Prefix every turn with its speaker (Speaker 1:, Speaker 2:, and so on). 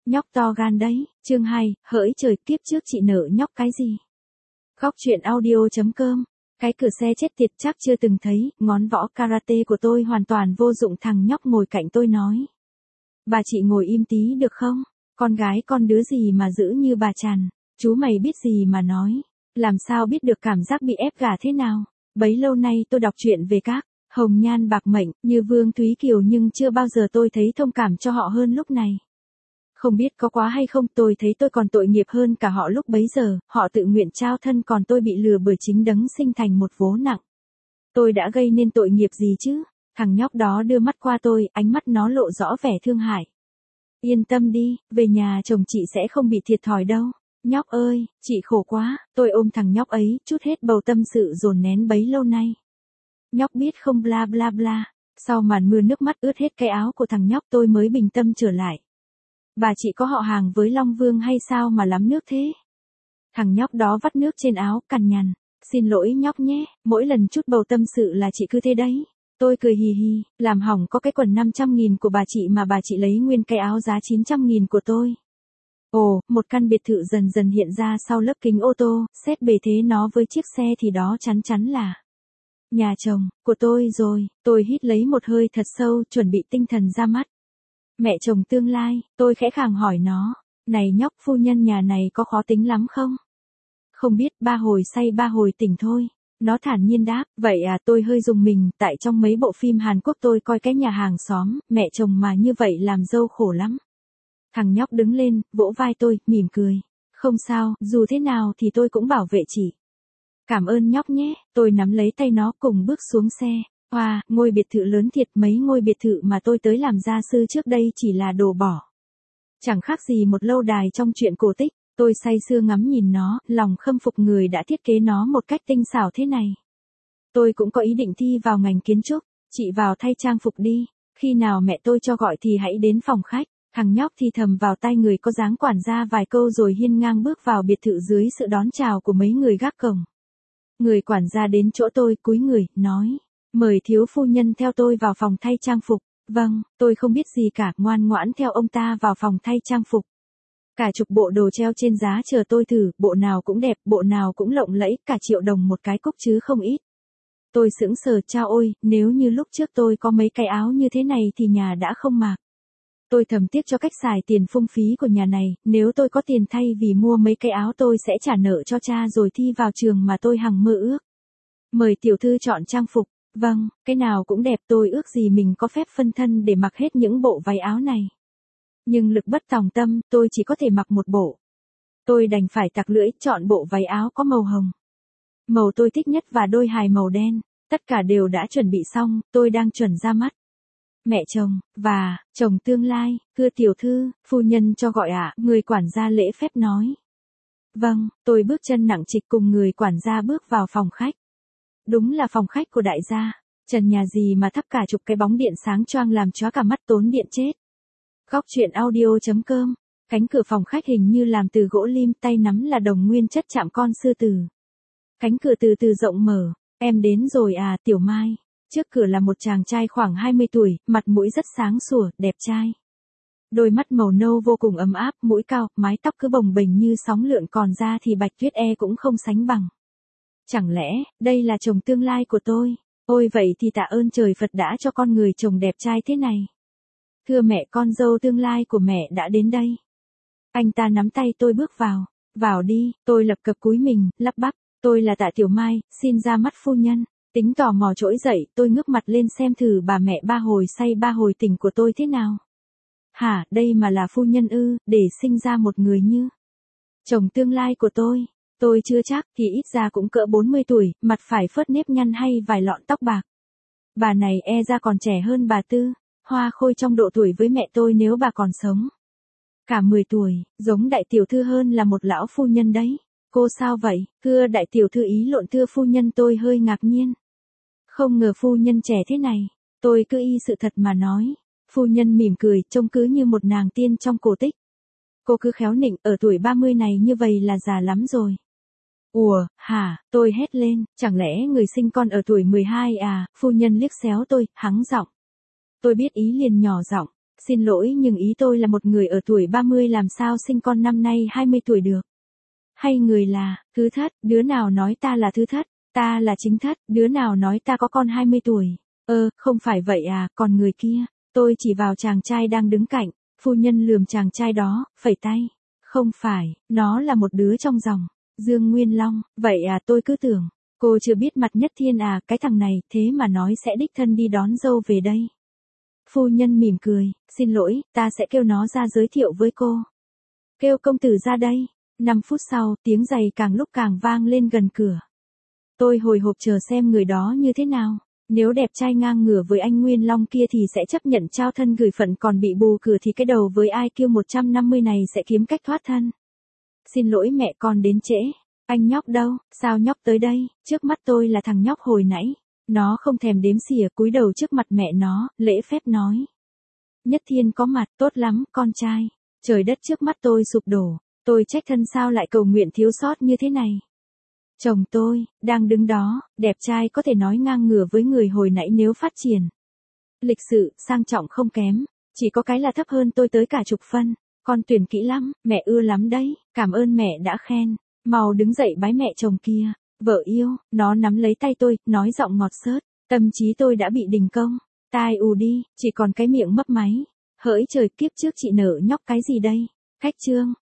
Speaker 1: Nhóc to gan đấy, chương 2, hỡi trời kiếp trước chị nợ nhóc cái gì? Góc truyện audio.com. Cái cửa xe chết tiệt chắc chưa từng thấy, ngón võ karate của tôi hoàn toàn vô dụng. Thằng nhóc ngồi cạnh tôi nói. Bà chị ngồi im tí được không? Con gái con đứa gì mà dữ như bà Tràn, chú mày biết gì mà nói, làm sao biết được cảm giác bị ép gả thế nào? Bấy lâu nay tôi đọc truyện về các hồng nhan bạc mệnh như Vương Thúy Kiều nhưng chưa bao giờ tôi thấy thông cảm cho họ hơn lúc này. Không biết có quá hay không, tôi thấy tôi còn tội nghiệp hơn cả họ lúc bấy giờ, họ tự nguyện trao thân còn tôi bị lừa bởi chính đấng sinh thành một vố nặng. Tôi đã gây nên tội nghiệp gì chứ? Thằng nhóc đó đưa mắt qua tôi, ánh mắt nó lộ rõ vẻ thương hại. Yên tâm đi, về nhà chồng chị sẽ không bị thiệt thòi đâu. Nhóc ơi, chị khổ quá, tôi ôm thằng nhóc ấy, chút hết bầu tâm sự dồn nén bấy lâu nay. Nhóc biết không bla bla bla, sau màn mưa nước mắt ướt hết cái áo của thằng nhóc tôi mới bình tâm trở lại. Bà chị có họ hàng với Long Vương hay sao mà lắm nước thế? Thằng nhóc đó vắt nước trên áo, cằn nhằn. Xin lỗi nhóc nhé, mỗi lần chút bầu tâm sự là chị cứ thế đấy. Tôi cười hì hì, làm hỏng có cái quần 500.000 của bà chị mà bà chị lấy nguyên cái áo giá 900.000 của tôi. Ồ, một căn biệt thự dần dần hiện ra sau lớp kính ô tô, xét bề thế nó với chiếc xe thì đó chắn chắn là nhà chồng của tôi rồi. Tôi hít lấy một hơi thật sâu, chuẩn bị tinh thần ra mắt. Mẹ chồng tương lai, tôi khẽ khàng hỏi nó, này nhóc, phu nhân nhà này có khó tính lắm không? Không biết, ba hồi say ba hồi tỉnh thôi. Nó thản nhiên đáp, vậy à? Tôi hơi rùng mình, tại trong mấy bộ phim Hàn Quốc tôi coi cái nhà hàng xóm, mẹ chồng mà như vậy làm dâu khổ lắm. Thằng nhóc đứng lên, vỗ vai tôi, mỉm cười. Không sao, dù thế nào thì tôi cũng bảo vệ chị. Cảm ơn nhóc nhé, tôi nắm lấy tay nó cùng bước xuống xe. Wow, ngôi biệt thự lớn thiệt, mấy ngôi biệt thự mà tôi tới làm gia sư trước đây chỉ là đồ bỏ. Chẳng khác gì một lâu đài trong truyện cổ tích. Tôi say sưa ngắm nhìn nó, lòng khâm phục người đã thiết kế nó một cách tinh xảo thế này. Tôi cũng có ý định thi vào ngành kiến trúc, chị vào thay trang phục đi, khi nào mẹ tôi cho gọi thì hãy đến phòng khách. Thằng nhóc thì thầm vào tai người có dáng quản gia vài câu rồi hiên ngang bước vào biệt thự dưới sự đón chào của mấy người gác cổng. Người quản gia đến chỗ tôi cúi người, nói, mời thiếu phu nhân theo tôi vào phòng thay trang phục. Vâng, tôi không biết gì cả, ngoan ngoãn theo ông ta vào phòng thay trang phục. Cả chục bộ đồ treo trên giá chờ tôi thử, bộ nào cũng đẹp, bộ nào cũng lộng lẫy, cả triệu đồng một cái cúc chứ không ít. Tôi sững sờ, chao ôi, nếu như lúc trước tôi có mấy cái áo như thế này thì nhà đã không mặc. Tôi thầm tiếc cho cách xài tiền phung phí của nhà này, nếu tôi có tiền thay vì mua mấy cái áo tôi sẽ trả nợ cho cha rồi thi vào trường mà tôi hằng mơ ước. Mời tiểu thư chọn trang phục. Vâng, cái nào cũng đẹp, tôi ước gì mình có phép phân thân để mặc hết những bộ váy áo này. Nhưng lực bất tòng tâm, tôi chỉ có thể mặc một bộ. Tôi đành phải tặc lưỡi, chọn bộ váy áo có màu hồng. Màu tôi thích nhất và đôi hài màu đen, tất cả đều đã chuẩn bị xong, tôi đang chuẩn ra mắt. Mẹ chồng, và, chồng tương lai, thưa tiểu thư, phu nhân cho gọi ạ, người quản gia lễ phép nói. Vâng, tôi bước chân nặng trịch cùng người quản gia bước vào phòng khách. Đúng là phòng khách của đại gia, trần nhà gì mà thắp cả chục cái bóng điện sáng choang làm chóa cả mắt, tốn điện chết. Góc truyện audio.com. Cánh cửa phòng khách hình như làm từ gỗ lim, tay nắm là đồng nguyên chất chạm con sư tử. Cánh cửa từ từ rộng mở. Em đến rồi à, Tiểu Mai. Trước cửa là một chàng trai khoảng 20 tuổi, mặt mũi rất sáng sủa, đẹp trai. Đôi mắt màu nâu vô cùng ấm áp, mũi cao, mái tóc cứ bồng bềnh như sóng lượn, còn da thì bạch tuyết cũng không sánh bằng. Chẳng lẽ, đây là chồng tương lai của tôi? Ôi vậy thì tạ ơn trời Phật đã cho con người chồng đẹp trai thế này. Thưa mẹ, con dâu tương lai của mẹ đã đến đây. Anh ta nắm tay tôi bước vào. Vào đi, tôi lập cập cúi mình, lắp bắp. Tôi là Tạ Tiểu Mai, xin ra mắt phu nhân. Tính tò mò trỗi dậy, tôi ngước mặt lên xem thử bà mẹ ba hồi say ba hồi tỉnh của tôi thế nào. Hả, đây mà là phu nhân ư, để sinh ra một người như chồng tương lai của tôi. Tôi chưa chắc, thì ít ra cũng cỡ 40 tuổi, mặt phải phớt nếp nhăn hay vài lọn tóc bạc. Bà này ra còn trẻ hơn bà Tư. Hoa Khôi trong độ tuổi với mẹ tôi nếu bà còn sống. Cả 10 tuổi, giống đại tiểu thư hơn là một lão phu nhân đấy. Cô sao vậy? Thưa đại tiểu thư, ý lộn, thưa phu nhân. Tôi hơi ngạc nhiên. Không ngờ phu nhân trẻ thế này. Tôi cứ y sự thật mà nói. Phu nhân mỉm cười, trông cứ như một nàng tiên trong cổ tích. Cô cứ khéo nịnh, ở tuổi 30 này như vậy là già lắm rồi. Ủa, hả, tôi hét lên, chẳng lẽ người sinh con ở tuổi 12 à? Phu nhân liếc xéo tôi, hắng giọng. Tôi biết ý liền nhỏ giọng, Xin lỗi nhưng ý tôi là một người ở tuổi 30 làm sao sinh con năm nay 20 tuổi được. Hay người là, thứ thất, đứa nào nói ta là thứ thất, ta là chính thất, đứa nào nói ta có con 20 tuổi. Không phải vậy à, còn người kia, tôi chỉ vào chàng trai đang đứng cạnh, phu nhân lườm chàng trai đó, phẩy tay. Không phải, nó là một đứa trong dòng, Dương Nguyên Long, vậy à tôi cứ tưởng, cô chưa biết mặt Nhất Thiên à, cái thằng này, thế mà nói sẽ đích thân đi đón dâu về đây. Phu nhân mỉm cười, xin lỗi, ta sẽ kêu nó ra giới thiệu với cô. Kêu công tử ra đây. 5 phút sau, tiếng giày càng lúc càng vang lên gần cửa. Tôi hồi hộp chờ xem người đó như thế nào. Nếu đẹp trai ngang ngửa với anh Nguyên Long kia thì sẽ chấp nhận trao thân gửi phận, còn bị bù cửa thì cái đầu với IQ 150 này sẽ kiếm cách thoát thân. Xin lỗi mẹ, con đến trễ. Anh nhóc đâu, sao nhóc tới đây? Trước mắt tôi là thằng nhóc hồi nãy. Nó không thèm đếm xỉa, cúi đầu trước mặt mẹ nó, lễ phép nói. Nhất Thiên có mặt, tốt lắm, con trai. Trời đất trước mắt tôi sụp đổ. Tôi trách thân sao lại cầu nguyện thiếu sót như thế này. Chồng tôi, đang đứng đó, đẹp trai có thể nói ngang ngửa với người hồi nãy nếu phát triển. Lịch sự, sang trọng không kém, chỉ có cái là thấp hơn tôi tới cả chục phân. Con tuyển kỹ lắm, mẹ ưa lắm đấy, cảm ơn mẹ đã khen. Mau đứng dậy bái mẹ chồng kia. Vợ yêu, nó nắm lấy tay tôi, nói giọng ngọt xớt, tâm trí tôi đã bị đình công. Tai ù đi, chỉ còn cái miệng mấp máy. Hỡi trời, kiếp trước chị nở nhóc cái gì đây? Khách trương,